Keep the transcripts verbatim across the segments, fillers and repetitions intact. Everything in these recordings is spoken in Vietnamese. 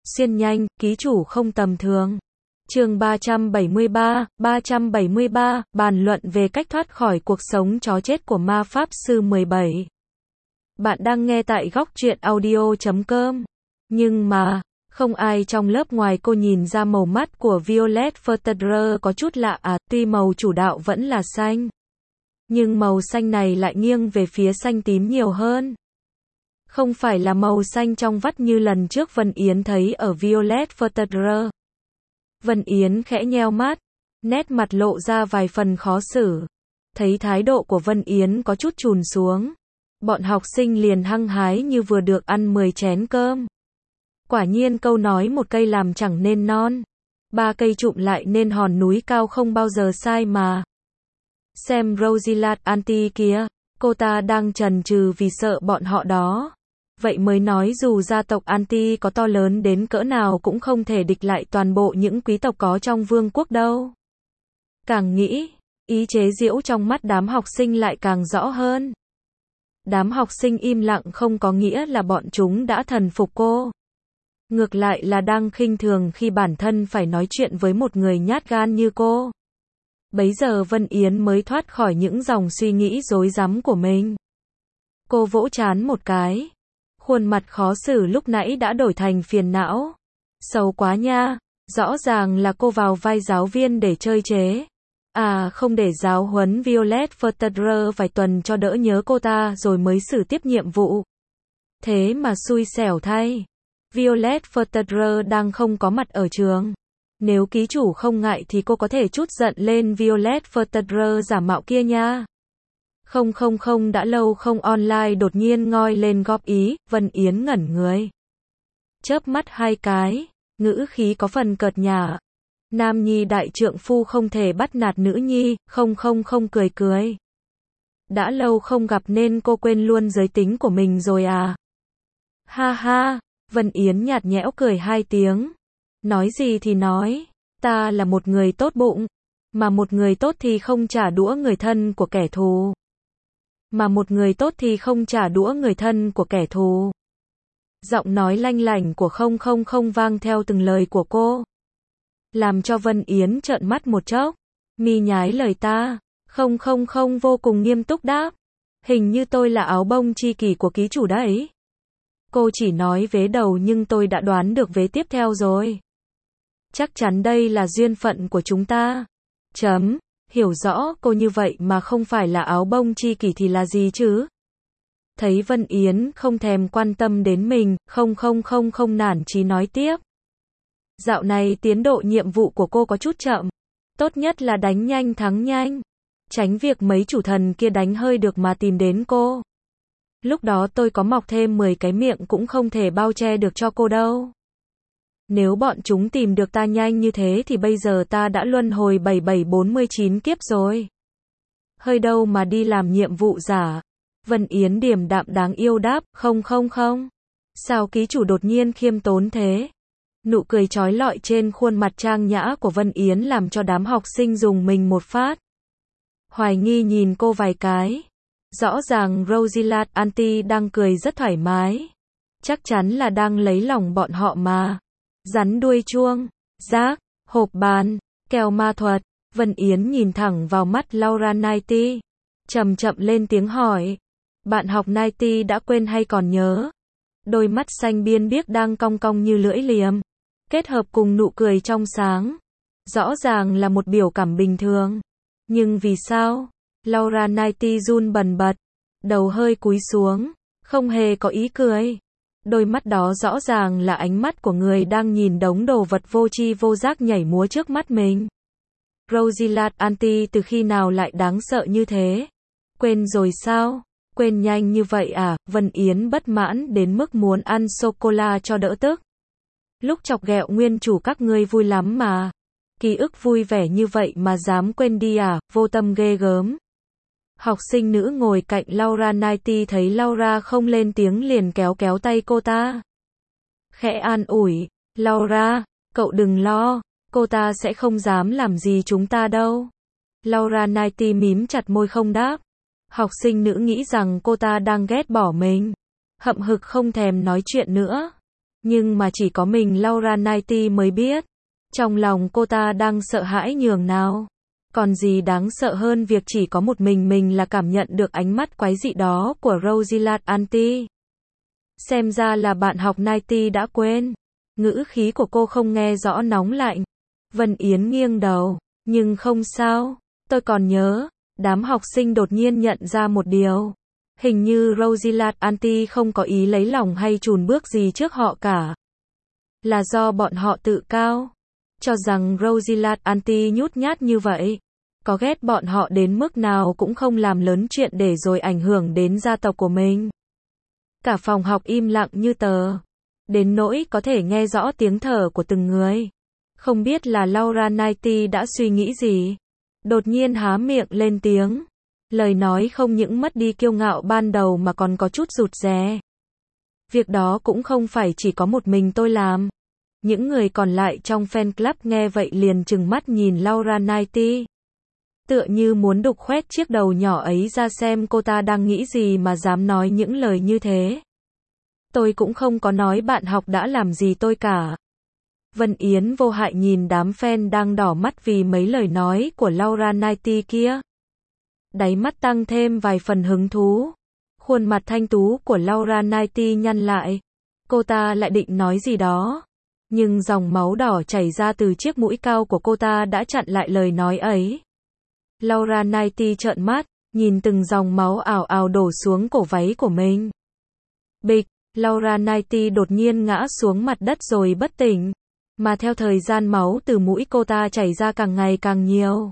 xuyên nhanh, ký chủ không tầm thường. Chương ba trăm bảy mươi ba, ba trăm bảy mươi ba, bàn luận về cách thoát khỏi cuộc sống chó chết của ma pháp sư mười bảy. Bạn đang nghe tại góc truyện audio chấm com. Nhưng mà, không ai trong lớp ngoài cô nhìn ra màu mắt của Violet Verterer có chút lạ à, tuy màu chủ đạo vẫn là xanh. Nhưng màu xanh này lại nghiêng về phía xanh tím nhiều hơn. Không phải là màu xanh trong vắt như lần trước Vân Yến thấy ở Violet Verterer. Vân Yến khẽ nheo mắt, nét mặt lộ ra vài phần khó xử. Thấy thái độ của Vân Yến có chút chùn xuống, bọn học sinh liền hăng hái như vừa được ăn mười chén cơm. Quả nhiên câu nói một cây làm chẳng nên non, ba cây trụm lại nên hòn núi cao không bao giờ sai mà. Xem Rosilat Aunty kia, cô ta đang chần chừ vì sợ bọn họ đó. Vậy mới nói dù gia tộc Aunty có to lớn đến cỡ nào cũng không thể địch lại toàn bộ những quý tộc có trong vương quốc đâu. Càng nghĩ, ý chế giễu trong mắt đám học sinh lại càng rõ hơn. Đám học sinh im lặng không có nghĩa là bọn chúng đã thần phục cô. Ngược lại là đang khinh thường khi bản thân phải nói chuyện với một người nhát gan như cô. Bấy giờ Vân Yến mới thoát khỏi những dòng suy nghĩ rối rắm của mình. Cô vỗ trán một cái. Khuôn mặt khó xử lúc nãy đã đổi thành phiền não. Xấu quá nha, rõ ràng là cô vào vai giáo viên để chơi chế. À không để giáo huấn Violet Verterer vài tuần cho đỡ nhớ cô ta rồi mới xử tiếp nhiệm vụ. Thế mà xui xẻo thay. Violet Verterer đang không có mặt ở trường. Nếu ký chủ không ngại thì cô có thể trút giận lên Violet Verterer giả mạo kia nha. Không không không đã lâu không online đột nhiên ngoi lên góp ý, Vân Yến ngẩn người. Chớp mắt hai cái, ngữ khí có phần cợt nhả. Nam nhi đại trượng phu không thể bắt nạt nữ nhi, không không không cười cười. Đã lâu không gặp nên cô quên luôn giới tính của mình rồi à? Ha ha, Vân Yến nhạt nhẽo cười hai tiếng. Nói gì thì nói, ta là một người tốt bụng, mà một người tốt thì không trả đũa người thân của kẻ thù. Mà một người tốt thì không trả đũa người thân của kẻ thù. Giọng nói lanh lảnh của không không không vang theo từng lời của cô. Làm cho Vân Yến trợn mắt một chốc. Mi nhái lời ta. Không không không vô cùng nghiêm túc đáp. Hình như tôi là áo bông tri kỷ của ký chủ đấy. Cô chỉ nói vế đầu nhưng tôi đã đoán được vế tiếp theo rồi. Chắc chắn đây là duyên phận của chúng ta. Chấm. Hiểu rõ cô như vậy mà không phải là áo bông tri kỷ thì là gì chứ? Thấy Vân Yến không thèm quan tâm đến mình, không không không không nản chí nói tiếp. Dạo này tiến độ nhiệm vụ của cô có chút chậm. Tốt nhất là đánh nhanh thắng nhanh. Tránh việc mấy chủ thần kia đánh hơi được mà tìm đến cô. Lúc đó tôi có mọc thêm mười cái miệng cũng không thể bao che được cho cô đâu. Nếu bọn chúng tìm được ta nhanh như thế thì bây giờ ta đã luân hồi bảy bảy bốn mươi chín kiếp rồi. Hơi đâu mà đi làm nhiệm vụ giả. Vân Yến điềm đạm đáng yêu đáp, không không không. Sao ký chủ đột nhiên khiêm tốn thế? Nụ cười trói lọi trên khuôn mặt trang nhã của Vân Yến làm cho đám học sinh dùng mình một phát. Hoài nghi nhìn cô vài cái. Rõ ràng Rosilat Aunty đang cười rất thoải mái. Chắc chắn là đang lấy lòng bọn họ mà. Rắn đuôi chuông, rác, hộp bàn, kèo ma thuật. Vân Yến nhìn thẳng vào mắt Laura Knighty. Chậm chậm lên tiếng hỏi. Bạn học Knighty đã quên hay còn nhớ? Đôi mắt xanh biên biếc đang cong cong như lưỡi liềm. Kết hợp cùng nụ cười trong sáng. Rõ ràng là một biểu cảm bình thường. Nhưng vì sao? Laura Knighty run bần bật. Đầu hơi cúi xuống. Không hề có ý cười. Đôi mắt đó rõ ràng là ánh mắt của người đang nhìn đống đồ vật vô tri vô giác nhảy múa trước mắt mình. Rosilat Aunty từ khi nào lại đáng sợ như thế? Quên rồi sao? Quên nhanh như vậy à? Vân Yến bất mãn đến mức muốn ăn sô-cô-la cho đỡ tức. Lúc chọc ghẹo nguyên chủ các ngươi vui lắm mà. Ký ức vui vẻ như vậy mà dám quên đi à? Vô tâm ghê gớm. Học sinh nữ ngồi cạnh Laura Knighty thấy Laura không lên tiếng liền kéo kéo tay cô ta. Khẽ an ủi, Laura, cậu đừng lo, cô ta sẽ không dám làm gì chúng ta đâu. Laura Knighty mím chặt môi không đáp. Học sinh nữ nghĩ rằng cô ta đang ghét bỏ mình. Hậm hực không thèm nói chuyện nữa. Nhưng mà chỉ có mình Laura Knightley mới biết. Trong lòng cô ta đang sợ hãi nhường nào. Còn gì đáng sợ hơn việc chỉ có một mình mình là cảm nhận được ánh mắt quái dị đó của Rosilla Anti. Xem ra là bạn học Knightley đã quên. Ngữ khí của cô không nghe rõ nóng lạnh. Vân Yến nghiêng đầu. Nhưng không sao. Tôi còn nhớ. Đám học sinh đột nhiên nhận ra một điều. Hình như Rosilla Anti không có ý lấy lòng hay chùn bước gì trước họ cả. Là do bọn họ tự cao. Cho rằng Rosilla Anti nhút nhát như vậy. Có ghét bọn họ đến mức nào cũng không làm lớn chuyện để rồi ảnh hưởng đến gia tộc của mình. Cả phòng học im lặng như tờ. Đến nỗi có thể nghe rõ tiếng thở của từng người. Không biết là Laura Knightley đã suy nghĩ gì. Đột nhiên há miệng lên tiếng. Lời nói không những mất đi kiêu ngạo ban đầu mà còn có chút rụt rè. Việc đó cũng không phải chỉ có một mình tôi làm. Những người còn lại trong fan club nghe vậy liền trừng mắt nhìn Laura Knightley. Tựa như muốn đục khoét chiếc đầu nhỏ ấy ra xem cô ta đang nghĩ gì mà dám nói những lời như thế. Tôi cũng không có nói bạn học đã làm gì tôi cả. Vân Yến vô hại nhìn đám fan đang đỏ mắt vì mấy lời nói của Laura Knightley kia. Đáy mắt tăng thêm vài phần hứng thú. Khuôn mặt thanh tú của Laura Knightley nhăn lại. Cô ta lại định nói gì đó. Nhưng dòng máu đỏ chảy ra từ chiếc mũi cao của cô ta đã chặn lại lời nói ấy. Laura Knightley trợn mắt, nhìn từng dòng máu ào ào đổ xuống cổ váy của mình. Bịch, Laura Knightley đột nhiên ngã xuống mặt đất rồi bất tỉnh. Mà theo thời gian máu từ mũi cô ta chảy ra càng ngày càng nhiều.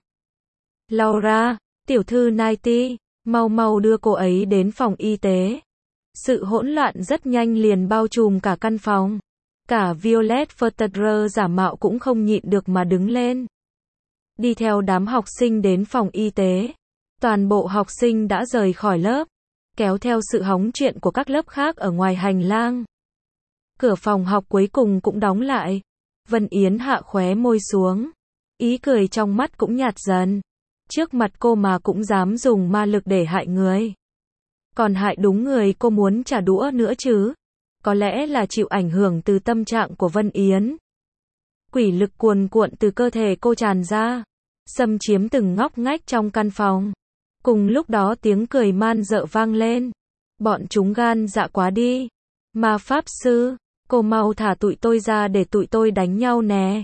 Laura, tiểu thư Knightley, mau mau đưa cô ấy đến phòng y tế. Sự hỗn loạn rất nhanh liền bao trùm cả căn phòng. Cả Violet Verterer giả mạo cũng không nhịn được mà đứng lên. Đi theo đám học sinh đến phòng y tế. Toàn bộ học sinh đã rời khỏi lớp. Kéo theo sự hóng chuyện của các lớp khác ở ngoài hành lang. Cửa phòng học cuối cùng cũng đóng lại. Vân Yến hạ khóe môi xuống. Ý cười trong mắt cũng nhạt dần. Trước mặt cô mà cũng dám dùng ma lực để hại người. Còn hại đúng người cô muốn trả đũa nữa chứ. Có lẽ là chịu ảnh hưởng từ tâm trạng của Vân Yến. Quỷ lực cuồn cuộn từ cơ thể cô tràn ra. Xâm chiếm từng ngóc ngách trong căn phòng. Cùng lúc đó tiếng cười man dợ vang lên. Bọn chúng gan dạ quá đi. Ma pháp sư, cô mau thả tụi tôi ra để tụi tôi đánh nhau nè.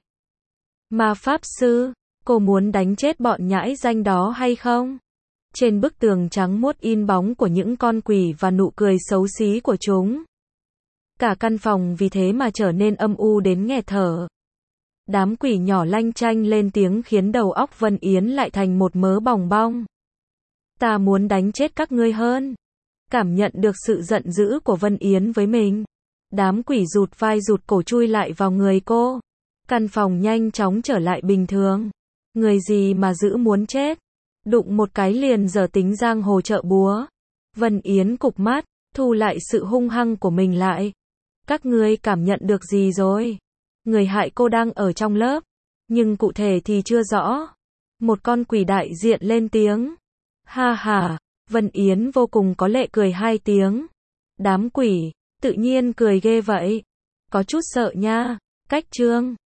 Ma pháp sư, cô muốn đánh chết bọn nhãi danh đó hay không? Trên bức tường trắng muốt in bóng của những con quỷ và nụ cười xấu xí của chúng. Cả căn phòng vì thế mà trở nên âm u đến nghẹt thở. Đám quỷ nhỏ lanh chanh lên tiếng khiến đầu óc Vân Yến lại thành một mớ bòng bong. Ta muốn đánh chết các ngươi hơn. Cảm nhận được sự giận dữ của Vân Yến với mình. Đám quỷ rụt vai rụt cổ chui lại vào người cô. Căn phòng nhanh chóng trở lại bình thường. Người gì mà dữ muốn chết. Đụng một cái liền giờ tính giang hồ chợ búa. Vân Yến cụp mắt, thu lại sự hung hăng của mình lại. Các ngươi cảm nhận được gì rồi? Người hại cô đang ở trong lớp. Nhưng cụ thể thì chưa rõ. Một con quỷ đại diện lên tiếng. Ha ha, Vân Yến vô cùng có lệ cười hai tiếng. Đám quỷ, tự nhiên cười ghê vậy. Có chút sợ nha. Cách trương.